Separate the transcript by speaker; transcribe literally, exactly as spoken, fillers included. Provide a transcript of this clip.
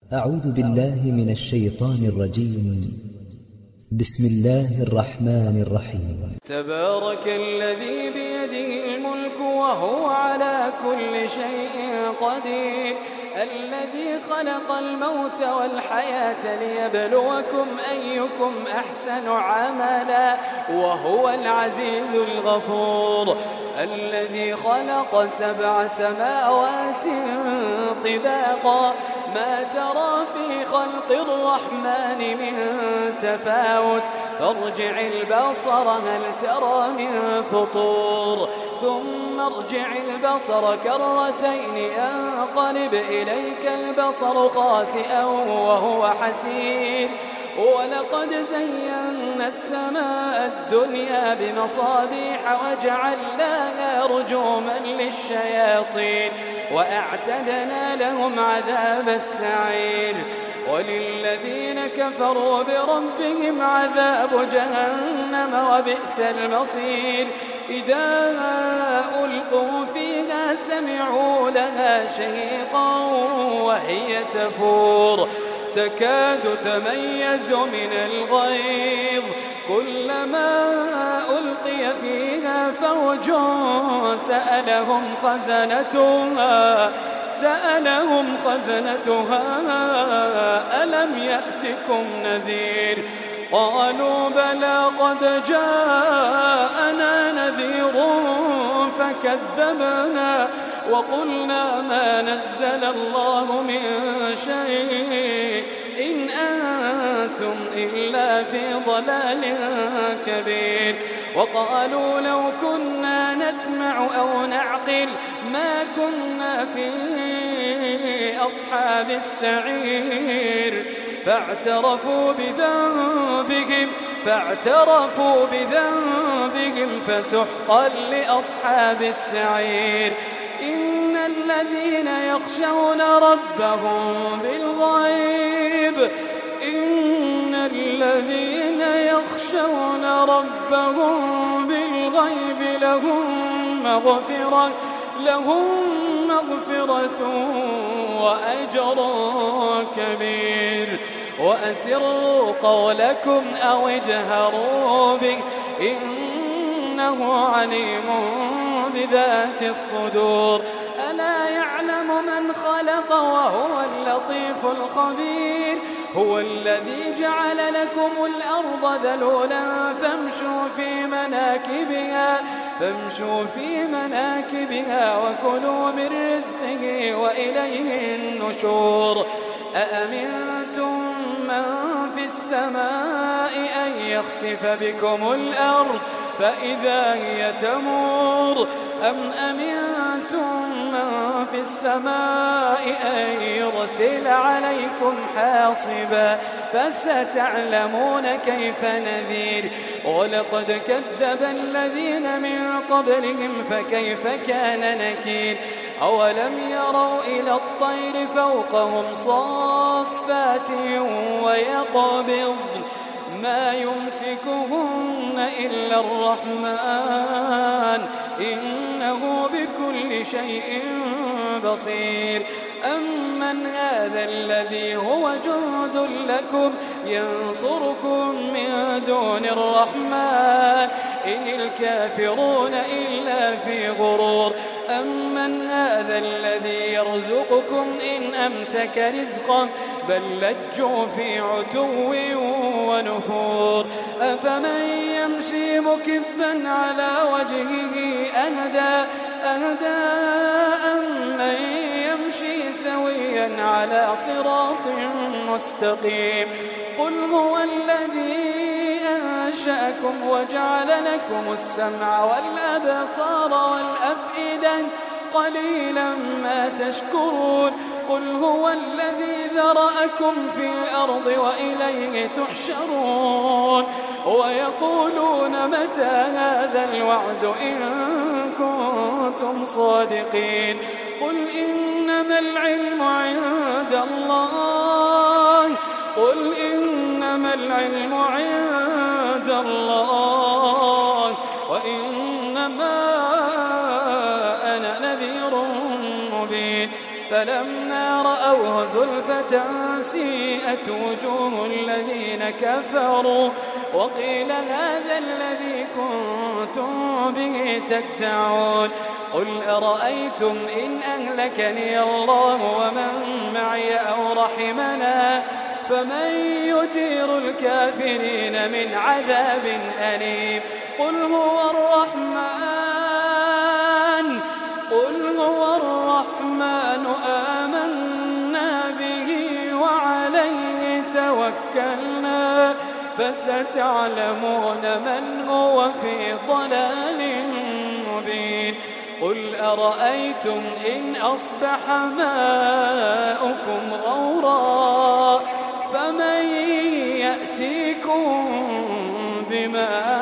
Speaker 1: أعوذ بالله من الشيطان الرجيم. بسم الله الرحمن الرحيم.
Speaker 2: تبارك الذي بيده الملك وهو على كل شيء قدير، الذي خلق الموت والحياة ليبلوكم أيكم أحسن عملا وهو العزيز الغفور، الذي خلق سبع سماوات طباقا ما ترى في خلق الرحمن من تفاوت، فارجع البصر هل ترى من فطور، ثم ارجع البصر كرتين ينقلب إليك البصر خاسئا وهو حسير، ولقد زينا السماء الدنيا بمصابيح وجعلناها رجوما للشياطين وأعتدنا لهم عذاب السعير، وللذين كفروا بربهم عذاب جهنم وبئس المصير، إذا ألقوا فيها سمعوا لها شهيقا وهي تفور تكاد تميز من الغيظ، كلما ألقي فيها فوج سألهم خزنتها سألهم خزنتها ألم يأتكم نذير، قالوا بلى قد جاءنا نذير فكذبنا وقلنا ما نزل الله من شيء إن أنتم إلا في ضلال كبير، وقالوا لو كنا نسمع أو نعقل ما كنا في أصحاب السعير، فاعترفوا بذنبهم فاعترفوا بذنبهم فسحقا لأصحاب السعير، إن الذين يخشون ربهم بالغيب إن الذين يخشون ربهم بالغيب لهم مغفرة لهم مغفرة وأجر كبير، وأسروا قولكم أو اجهروا به إنه عليم بذات الصدور، ألا يعلم من خلق وهو اللطيف الخبير، هو الذي جعل لكم الأرض ذلولا فامشوا في مناكبها فامشوا في مناكبها وكلوا من رزقه وإليه النشور، أأمنتم من في السماء أن يخسف بكم الأرض فإذا هي تمور، أم أمنتم من في السماء أن يرسل عليكم حاصبا فستعلمون كيف نذير، ولقد كذب الذين من قبلهم فكيف كان نكير، أولم يروا إلى الطير فوقهم صافات ويقبضن ما يمسكهن إلا الرحمن إنه بكل شيء بصير، أمن هذا الذي هو جند لكم ينصركم من دون الرحمن إن الكافرون إلا في غرور، أمن هذا الذي يرزقكم إن أمسك رزقه بل لجوا في عتو ونفور، أفمن يمشي مكبا على وجهه أهدى أهدى أمن يمشي سويا على صراط مستقيم، قل هو الذي أنشأكم وجعل لكم السمع والأبصار والأفئدة قليلا ما تشكرون، قل هو الذي ذرأكم في الأرض وإليه تحشرون، ويقولون متى هذا الوعد إن كنتم صادقين، قل إنما العلم عند الله قل إنما العلم عند الله وإنما أنا نذير مبين، فلما رأوه زلفة سيئت وجوه الذين كفروا وقيل هذا الذي كنتم به تدعون قل أرأيتم إن أهلكني الله ومن معي أو رحمنا فمن يجير الكافرين من عذاب أليم قل هو الرحمن قل هو الرحمن آمنا به وعليه توكلنا فستعلمون من هو في ضلال مبين قل أرأيتم إن أصبح ماؤكم غورا فمن يأتيكم بماء